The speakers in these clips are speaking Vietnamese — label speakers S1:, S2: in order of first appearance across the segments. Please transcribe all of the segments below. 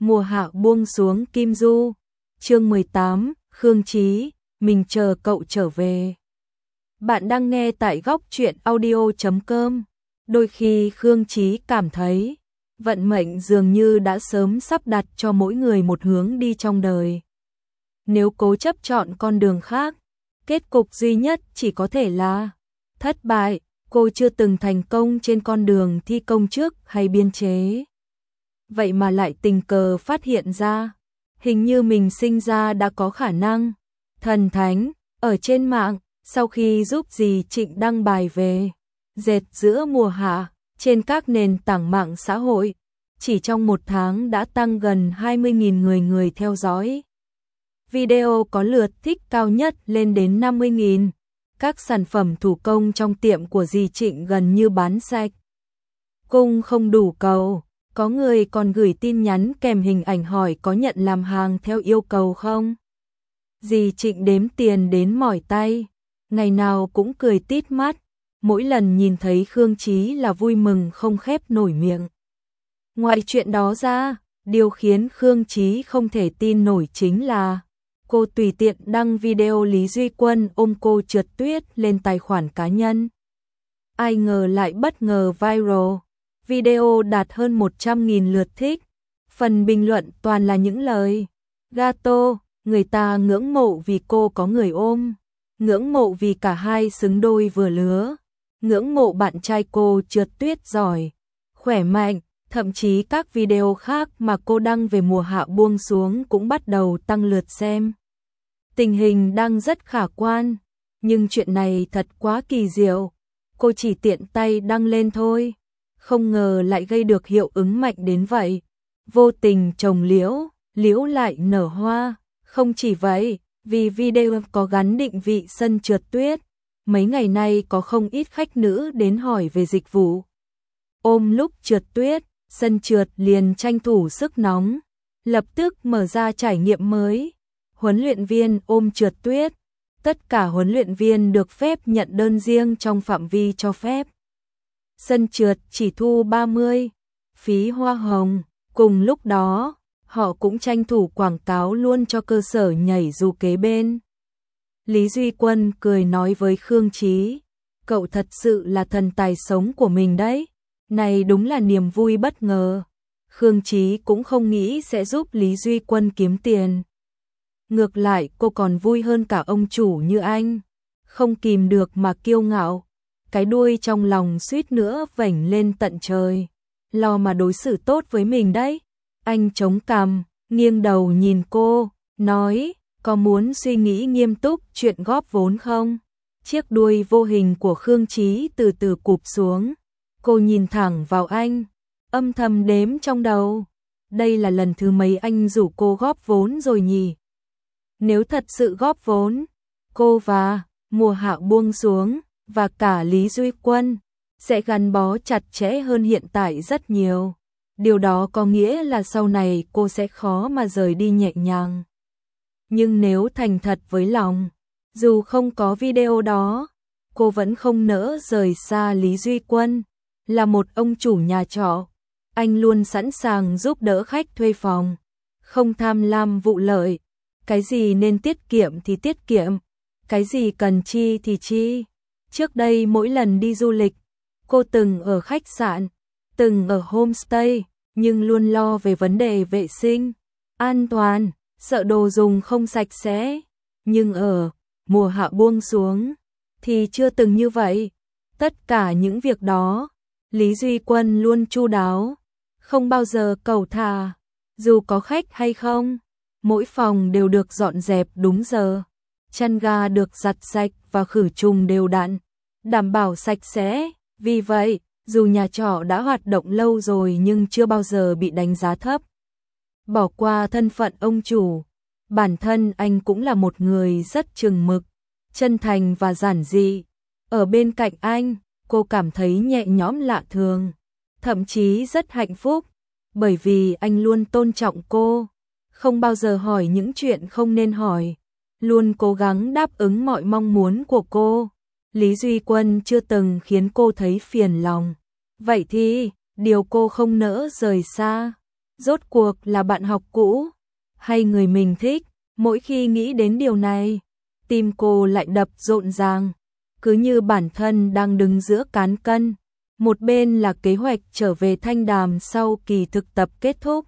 S1: Mùa hạ buông xuống Kim Du. Chương 18, Khương Chí, mình chờ cậu trở về. Bạn đang nghe tại góc truyện audio.com. Đôi khi Khương Chí cảm thấy vận mệnh dường như đã sớm sắp đặt cho mỗi người một hướng đi trong đời. Nếu cố chấp chọn con đường khác, kết cục duy nhất chỉ có thể là thất bại. Cô chưa từng thành công trên con đường thi công chức hay biên chế. Vậy mà lại tình cờ phát hiện ra, hình như mình sinh ra đã có khả năng thần thánh. Ở trên mạng, sau khi giúp dì Trịnh đăng bài về dệt giữa mùa hạ trên các nền tảng mạng xã hội, chỉ trong một tháng đã tăng gần 20.000 người theo dõi. Video có lượt thích cao nhất lên đến 50.000. Các sản phẩm thủ công trong tiệm của dì Trịnh gần như bán sạch. Cung không đủ cầu, có người còn gửi tin nhắn kèm hình ảnh hỏi có nhận làm hàng theo yêu cầu không. Dì Trịnh đếm tiền đến mỏi tay, ngày nào cũng cười tít mắt, mỗi lần nhìn thấy Khương Chí là vui mừng không khép nổi miệng. Ngoài chuyện đó ra, điều khiến Khương Chí không thể tin nổi chính là cô tùy tiện đăng video Lý Duy Quân ôm cô trượt tuyết lên tài khoản cá nhân. Ai ngờ lại bất ngờ viral, video đạt hơn 100.000 lượt thích, phần bình luận toàn là những lời gato, người ta ngưỡng mộ vì cô có người ôm, ngưỡng mộ vì cả hai xứng đôi vừa lứa, ngưỡng mộ bạn trai cô trượt tuyết giỏi, khỏe mạnh. Thậm chí các video khác mà cô đăng về mùa hạ buông xuống cũng bắt đầu tăng lượt xem. Tình hình đang rất khả quan, nhưng chuyện này thật quá kỳ diệu. Cô chỉ tiện tay đăng lên thôi, không ngờ lại gây được hiệu ứng mạnh đến vậy. Vô tình trồng liễu, liễu lại nở hoa. Không chỉ vậy, vì video có gắn định vị sân trượt tuyết, mấy ngày nay có không ít khách nữ đến hỏi về dịch vụ ôm lúc trượt tuyết. Sân trượt liền tranh thủ sức nóng, lập tức mở ra trải nghiệm mới. Huấn luyện viên ôm trượt tuyết, tất cả huấn luyện viên được phép nhận đơn riêng trong phạm vi cho phép. Sân trượt chỉ thu 30 phí hoa hồng, cùng lúc đó, họ cũng tranh thủ quảng cáo luôn cho cơ sở nhảy dù kế bên. Lý Duy Quân cười nói với Khương Chí, cậu thật sự là thần tài sống của mình đấy. Này đúng là niềm vui bất ngờ. Khương Chí cũng không nghĩ sẽ giúp Lý Duy Quân kiếm tiền. Ngược lại cô còn vui hơn cả ông chủ như anh. Không kìm được mà kiêu ngạo. Cái đuôi trong lòng suýt nữa vểnh lên tận trời. Lo mà đối xử tốt với mình đấy. Anh chống cằm, nghiêng đầu nhìn cô, nói, có muốn suy nghĩ nghiêm túc chuyện góp vốn không? Chiếc đuôi vô hình của Khương Chí từ từ cụp xuống. Cô nhìn thẳng vào anh, âm thầm đếm trong đầu. Đây là lần thứ mấy anh rủ cô góp vốn rồi nhỉ? Nếu thật sự góp vốn, cô và mùa hạ buông xuống và cả Lý Duy Quân sẽ gắn bó chặt chẽ hơn hiện tại rất nhiều. Điều đó có nghĩa là sau này cô sẽ khó mà rời đi nhẹ nhàng. Nhưng nếu thành thật với lòng, dù không có video đó, cô vẫn không nỡ rời xa Lý Duy Quân. Là một ông chủ nhà trọ, anh luôn sẵn sàng giúp đỡ khách thuê phòng, không tham lam vụ lợi. Cái gì nên tiết kiệm thì tiết kiệm, cái gì cần chi thì chi. Trước đây mỗi lần đi du lịch, cô từng ở khách sạn, từng ở homestay, nhưng luôn lo về vấn đề vệ sinh, an toàn, sợ đồ dùng không sạch sẽ. Nhưng ở mùa hạ buông xuống thì chưa từng như vậy. Tất cả những việc đó Lý Duy Quân luôn chu đáo, không bao giờ cẩu thả. Dù có khách hay không, mỗi phòng đều được dọn dẹp đúng giờ, chăn ga được giặt sạch và khử trùng đều đặn, đảm bảo sạch sẽ. Vì vậy, dù nhà trọ đã hoạt động lâu rồi nhưng chưa bao giờ bị đánh giá thấp. Bỏ qua thân phận ông chủ, bản thân anh cũng là một người rất chừng mực, chân thành và giản dị. Ở bên cạnh anh, cô cảm thấy nhẹ nhõm lạ thường, thậm chí rất hạnh phúc, bởi vì anh luôn tôn trọng cô, không bao giờ hỏi những chuyện không nên hỏi, luôn cố gắng đáp ứng mọi mong muốn của cô. Lý Duy Quân chưa từng khiến cô thấy phiền lòng. Vậy thì, điều cô không nỡ rời xa, Rốt cuộc là bạn học cũ hay người mình thích? Mỗi khi nghĩ đến điều này, tim cô lại đập rộn ràng, cứ như bản thân đang đứng giữa cán cân. Một bên là kế hoạch trở về Thanh Đàm sau kỳ thực tập kết thúc,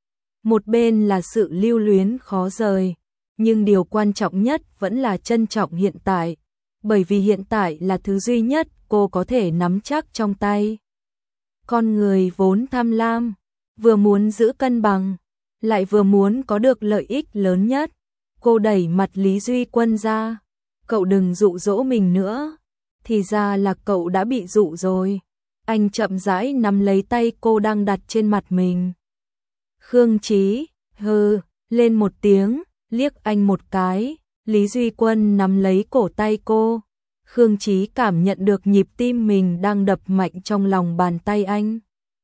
S1: một bên là sự lưu luyến khó rời. Nhưng điều quan trọng nhất vẫn là trân trọng hiện tại, bởi vì hiện tại là thứ duy nhất cô có thể nắm chắc trong tay. Con người vốn tham lam, vừa muốn giữ cân bằng, lại vừa muốn có được lợi ích lớn nhất. Cô đẩy mặt Lý Duy Quân ra. Cậu đừng dụ dỗ mình nữa. Thì ra là cậu đã bị dụ rồi. Anh chậm rãi nắm lấy tay cô đang đặt trên mặt mình. Khương Chí, hừ, lên một tiếng, liếc anh một cái. Lý Duy Quân nắm lấy cổ tay cô. Khương Chí cảm nhận được nhịp tim mình đang đập mạnh trong lòng bàn tay anh.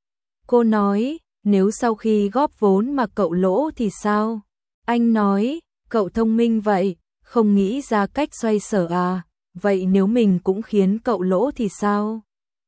S1: Cô nói, nếu sau khi góp vốn mà cậu lỗ thì sao? Anh nói, cậu thông minh vậy, không nghĩ ra cách xoay sở à? Vậy nếu mình cũng khiến cậu lỗ thì sao?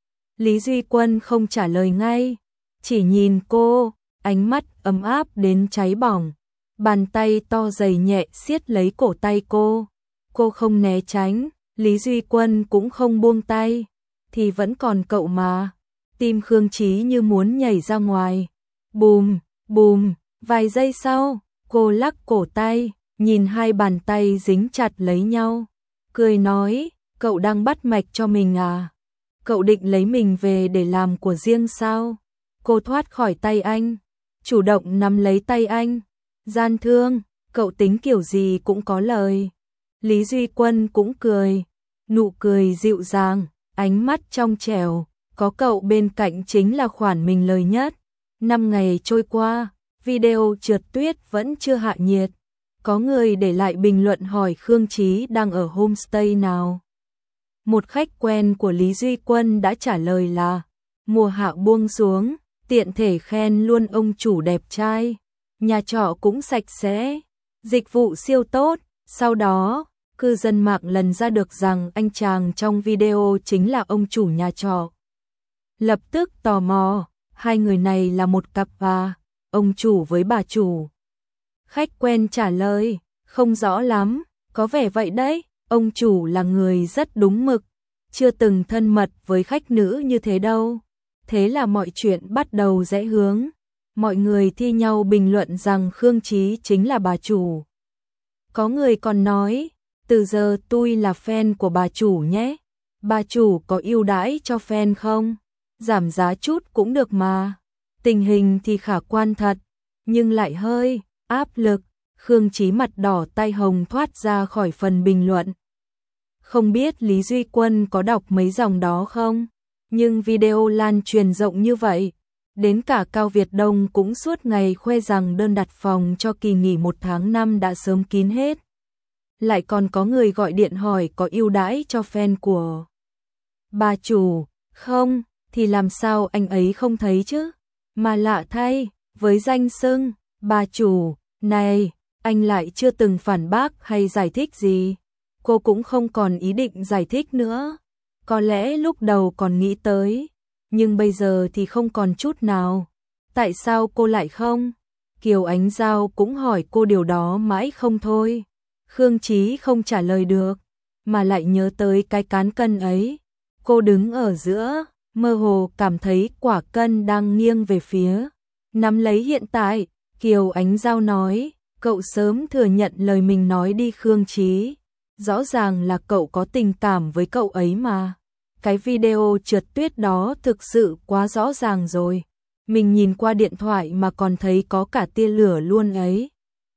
S1: Lý Duy Quân không trả lời ngay, chỉ nhìn cô, ánh mắt ấm áp đến cháy bỏng. Bàn tay to dày nhẹ siết lấy cổ tay cô. Cô không né tránh, Lý Duy Quân cũng không buông tay. Thì vẫn còn cậu mà. Tim Khương Chí như muốn nhảy ra ngoài. Bùm, bùm, vài giây sau, cô lắc cổ tay, nhìn hai bàn tay dính chặt lấy nhau. Cười nói, cậu đang bắt mạch cho mình à? Cậu định lấy mình về để làm của riêng sao? Cô thoát khỏi tay anh, chủ động nắm lấy tay anh. Gian thương, cậu tính kiểu gì cũng có lời. Lý Duy Quân cũng cười, nụ cười dịu dàng, ánh mắt trong trẻo. Có cậu bên cạnh chính là khoản mình lời nhất. 5 ngày trôi qua, video trượt tuyết vẫn chưa hạ nhiệt. Có người để lại bình luận hỏi Khương Chí đang ở homestay nào. Một khách quen của Lý Duy Quân đã trả lời là mùa hạ buông xuống, tiện thể khen luôn ông chủ đẹp trai. Nhà trọ cũng sạch sẽ, dịch vụ siêu tốt. Sau đó, cư dân mạng lần ra được rằng anh chàng trong video chính là ông chủ nhà trọ. Lập tức tò mò, hai người này là một cặp à? Ông chủ với bà chủ. Khách quen trả lời, không rõ lắm, có vẻ vậy đấy. Ông chủ là người rất đúng mực, chưa từng thân mật với khách nữ như thế đâu. Thế là mọi chuyện bắt đầu rẽ hướng. Mọi người thi nhau bình luận rằng Khương Chí chính là bà chủ. Có người còn nói, từ giờ tôi là fan của bà chủ nhé. Bà chủ có ưu đãi cho fan không? Giảm giá chút cũng được mà. Tình hình thì khả quan thật, nhưng lại hơi áp lực. Khương Chí mặt đỏ tai hồng thoát ra khỏi phần bình luận. Không biết Lý Duy Quân có đọc mấy dòng đó không? Nhưng video lan truyền rộng như vậy, đến cả Cao Việt Đông cũng suốt ngày khoe rằng đơn đặt phòng cho kỳ nghỉ 1 tháng 5 đã sớm kín hết. Lại còn có người gọi điện hỏi có ưu đãi cho fan của bà chủ. Không, thì làm sao anh ấy không thấy chứ? Mà lạ thay, với danh xưng bà chủ này, anh lại chưa từng phản bác hay giải thích gì. Cô cũng không còn ý định giải thích nữa. Có lẽ lúc đầu còn nghĩ tới, nhưng bây giờ thì không còn chút nào. Tại sao cô lại không? Kiều Ánh Giao cũng hỏi cô điều đó mãi không thôi. Khương Chí không trả lời được, mà lại nhớ tới cái cán cân ấy. Cô đứng ở giữa, mơ hồ cảm thấy quả cân đang nghiêng về phía. Nắm lấy hiện tại, Kiều Ánh Giao nói, cậu sớm thừa nhận lời mình nói đi Khương Chí. Rõ ràng là cậu có tình cảm với cậu ấy mà. Cái video trượt tuyết đó thực sự quá rõ ràng rồi. Mình nhìn qua điện thoại mà còn thấy có cả tia lửa luôn ấy.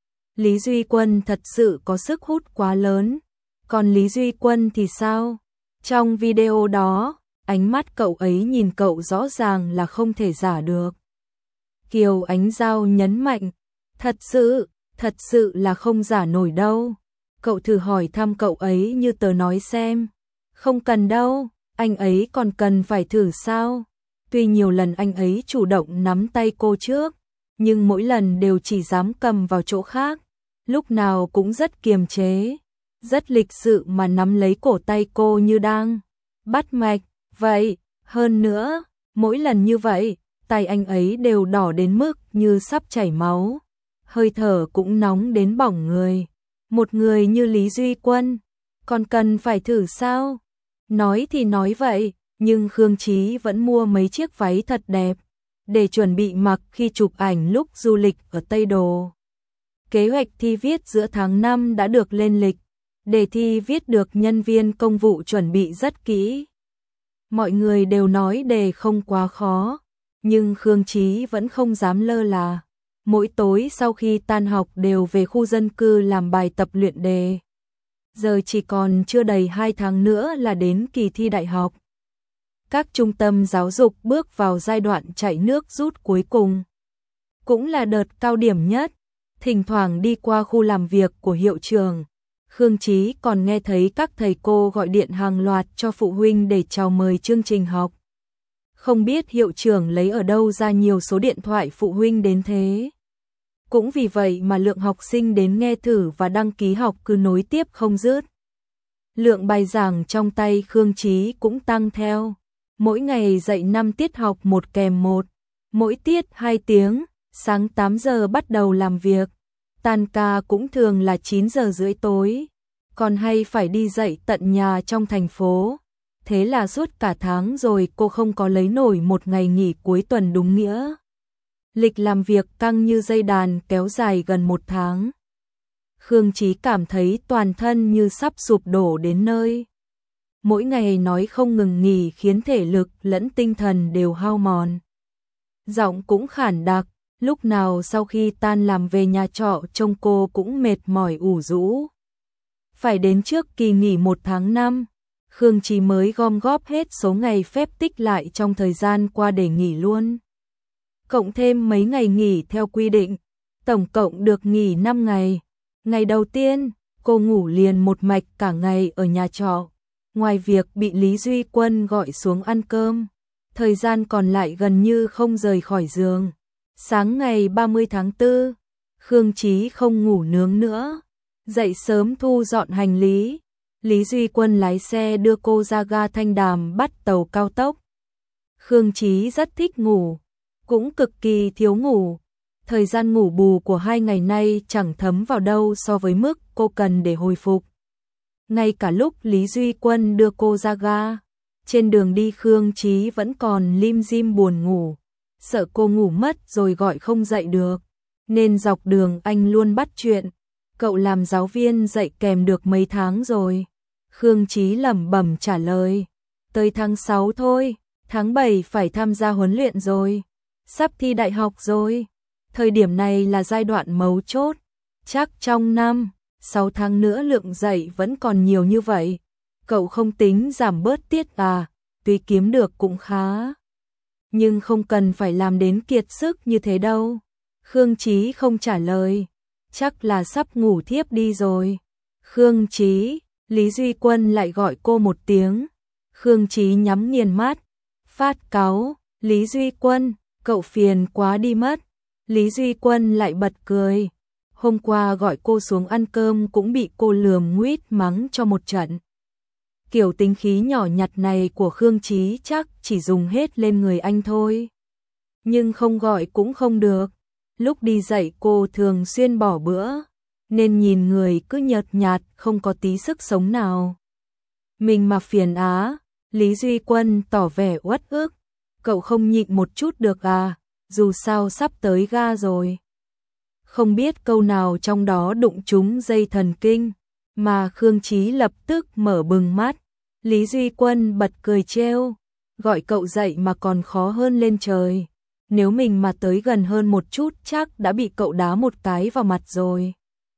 S1: Lý Duy Quân thật sự có sức hút quá lớn. Còn Lý Duy Quân thì sao? Trong video đó, ánh mắt cậu ấy nhìn cậu rõ ràng là không thể giả được. Kiều Ánh Giao nhấn mạnh, thật sự là không giả nổi đâu. Cậu thử hỏi thăm cậu ấy như tớ nói xem. Không cần đâu, anh ấy còn cần phải thử sao? Tuy nhiều lần anh ấy chủ động nắm tay cô trước, nhưng mỗi lần đều chỉ dám cầm vào chỗ khác. Lúc nào cũng rất kiềm chế, rất lịch sự mà nắm lấy cổ tay cô như đang bắt mạch. Vậy, hơn nữa, mỗi lần như vậy, tay anh ấy đều đỏ đến mức như sắp chảy máu, hơi thở cũng nóng đến bỏng người. Một người như Lý Duy Quân, còn cần phải thử sao? Nói thì nói vậy, nhưng Khương Chí vẫn mua mấy chiếc váy thật đẹp, để chuẩn bị mặc khi chụp ảnh lúc du lịch ở Tây Đồ. Kế hoạch thi viết giữa tháng 5 đã được lên lịch, đề thi viết được nhân viên công vụ chuẩn bị rất kỹ. Mọi người đều nói đề không quá khó, nhưng Khương Chí vẫn không dám lơ là. Mỗi tối sau khi tan học đều về khu dân cư làm bài tập luyện đề. Giờ chỉ còn chưa đầy 2 tháng nữa là đến kỳ thi đại học. Các trung tâm giáo dục bước vào giai đoạn chạy nước rút cuối cùng. Cũng là đợt cao điểm nhất, thỉnh thoảng đi qua khu làm việc của hiệu trưởng. Khương Chí còn nghe thấy các thầy cô gọi điện hàng loạt cho phụ huynh để chào mời chương trình học. Không biết hiệu trưởng lấy ở đâu ra nhiều số điện thoại phụ huynh đến thế. Cũng vì vậy mà lượng học sinh đến nghe thử và đăng ký học cứ nối tiếp không dứt. Lượng bài giảng trong tay Khương Chí cũng tăng theo. Mỗi ngày dạy 5 tiết học 1 kèm 1, mỗi tiết 2 tiếng, sáng 8 giờ bắt đầu làm việc. Tan ca cũng thường là 9 giờ rưỡi tối, còn hay phải đi dạy tận nhà trong thành phố. Thế là suốt cả tháng rồi cô không có lấy nổi một ngày nghỉ cuối tuần đúng nghĩa. Lịch làm việc căng như dây đàn kéo dài gần 1 tháng. Khương Chí cảm thấy toàn thân như sắp sụp đổ đến nơi. Mỗi ngày nói không ngừng nghỉ khiến thể lực lẫn tinh thần đều hao mòn. Giọng cũng khản đặc, lúc nào sau khi tan làm về nhà trọ trông cô cũng mệt mỏi ủ rũ. Phải đến trước kỳ nghỉ 1 tháng 5, Khương Chí mới gom góp hết số ngày phép tích lại trong thời gian qua để nghỉ luôn. Cộng thêm mấy ngày nghỉ theo quy định, tổng cộng được nghỉ 5 ngày. Ngày đầu tiên, cô ngủ liền một mạch cả ngày ở nhà trọ. Ngoài việc bị Lý Duy Quân gọi xuống ăn cơm, thời gian còn lại gần như không rời khỏi giường. Sáng ngày 30 tháng 4, Khương Chí không ngủ nướng nữa, dậy sớm thu dọn hành lý. Lý Duy Quân lái xe đưa cô ra ga Thanh Đàm bắt tàu cao tốc. Khương Chí rất thích ngủ, cũng cực kỳ thiếu ngủ. Thời gian ngủ bù của 2 ngày nay chẳng thấm vào đâu so với mức cô cần để hồi phục. Ngay cả lúc Lý Duy Quân đưa cô ra ga, trên đường đi Khương Chí vẫn còn lim dim buồn ngủ, sợ cô ngủ mất rồi gọi không dậy được, nên dọc đường anh luôn bắt chuyện. Cậu làm giáo viên dạy kèm được mấy tháng rồi? Khương Chí lẩm bẩm trả lời. Tới tháng 6 thôi, tháng 7 phải tham gia huấn luyện rồi. Sắp thi đại học rồi. Thời điểm này là giai đoạn mấu chốt. Chắc trong 5-6 tháng nữa lượng dạy vẫn còn nhiều như vậy. Cậu không tính giảm bớt tiết à? Tuy kiếm được cũng khá, nhưng không cần phải làm đến kiệt sức như thế đâu. Khương Chí không trả lời. Chắc là sắp ngủ thiếp đi rồi. Khương Chí, Lý Duy Quân lại gọi cô một tiếng. Khương Chí nhắm nghiền mắt, phát cáu. Lý Duy Quân, cậu phiền quá đi mất. Lý Duy Quân lại bật cười. Hôm qua gọi cô xuống ăn cơm cũng bị cô lườm nguýt mắng cho một trận. Kiểu tính khí nhỏ nhặt này của Khương Chí chắc chỉ dùng hết lên người anh thôi. Nhưng không gọi cũng không được. Lúc đi dạy cô thường xuyên bỏ bữa, nên nhìn người cứ nhợt nhạt không có tí sức sống nào. Mình mà phiền á, Lý Duy Quân tỏ vẻ uất ức. Cậu không nhịn một chút được à, dù sao sắp tới ga rồi. Không biết câu nào trong đó đụng trúng dây thần kinh, mà Khương Chí lập tức mở bừng mắt. Lý Duy Quân bật cười trêu, gọi cậu dậy mà còn khó hơn lên trời. Nếu mình mà tới gần hơn một chút chắc đã bị cậu đá một cái vào mặt rồi.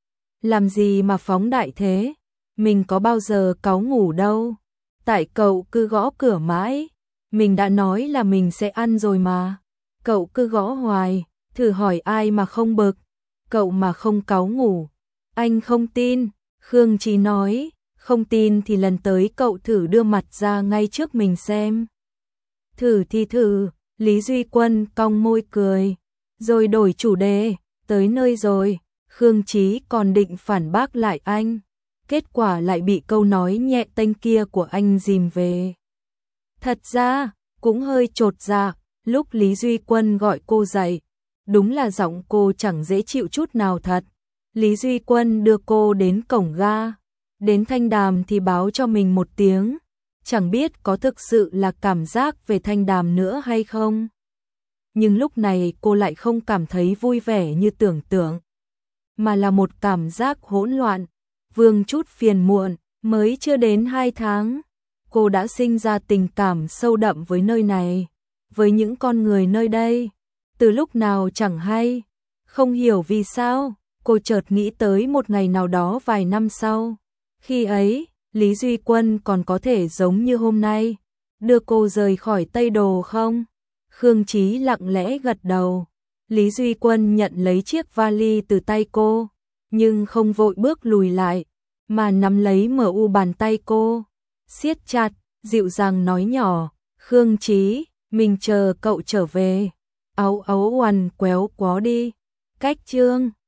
S1: Làm gì mà phóng đại thế? Mình có bao giờ cáu ngủ đâu. Tại cậu cứ gõ cửa mãi. Mình đã nói là mình sẽ ăn rồi mà. Cậu cứ gõ hoài, thử hỏi ai mà không bực. Cậu mà không cáu ngủ. Anh không tin, Khương Chí nói. Không tin thì lần tới cậu thử đưa mặt ra ngay trước mình xem. Thử thì thử. Lý Duy Quân cong môi cười, rồi đổi chủ đề. Tới nơi rồi. Khương Chí còn định phản bác lại anh, kết quả lại bị câu nói nhẹ tênh kia của anh dìm về. Thật ra cũng hơi chột dạ, Lúc Lý Duy Quân gọi cô dậy, đúng là giọng cô chẳng dễ chịu chút nào thật. Lý Duy Quân đưa cô đến cổng ga, đến Thanh Đàm thì báo cho mình một tiếng, chẳng biết có thực sự là cảm giác về Thanh Đàm nữa hay không. Nhưng lúc này cô lại không cảm thấy vui vẻ như tưởng tượng, mà là một cảm giác hỗn loạn, vương chút phiền muộn. Mới chưa đến 2 tháng, cô đã sinh ra tình cảm sâu đậm với nơi này, với những con người nơi đây. Từ lúc nào chẳng hay, không hiểu vì sao, cô chợt nghĩ tới một ngày nào đó vài năm sau. Khi ấy, Lý Duy Quân còn có thể giống như hôm nay, đưa cô rời khỏi Tây Đồ không? Khương Chí lặng lẽ gật đầu. Lý Duy Quân nhận lấy chiếc vali từ tay cô, nhưng không vội bước lùi lại, mà nắm lấy MU bàn tay cô, siết chặt, dịu dàng nói nhỏ, Khương Chí, mình chờ cậu trở về. Ấu ấu oằn quéo quá đi. Cách chương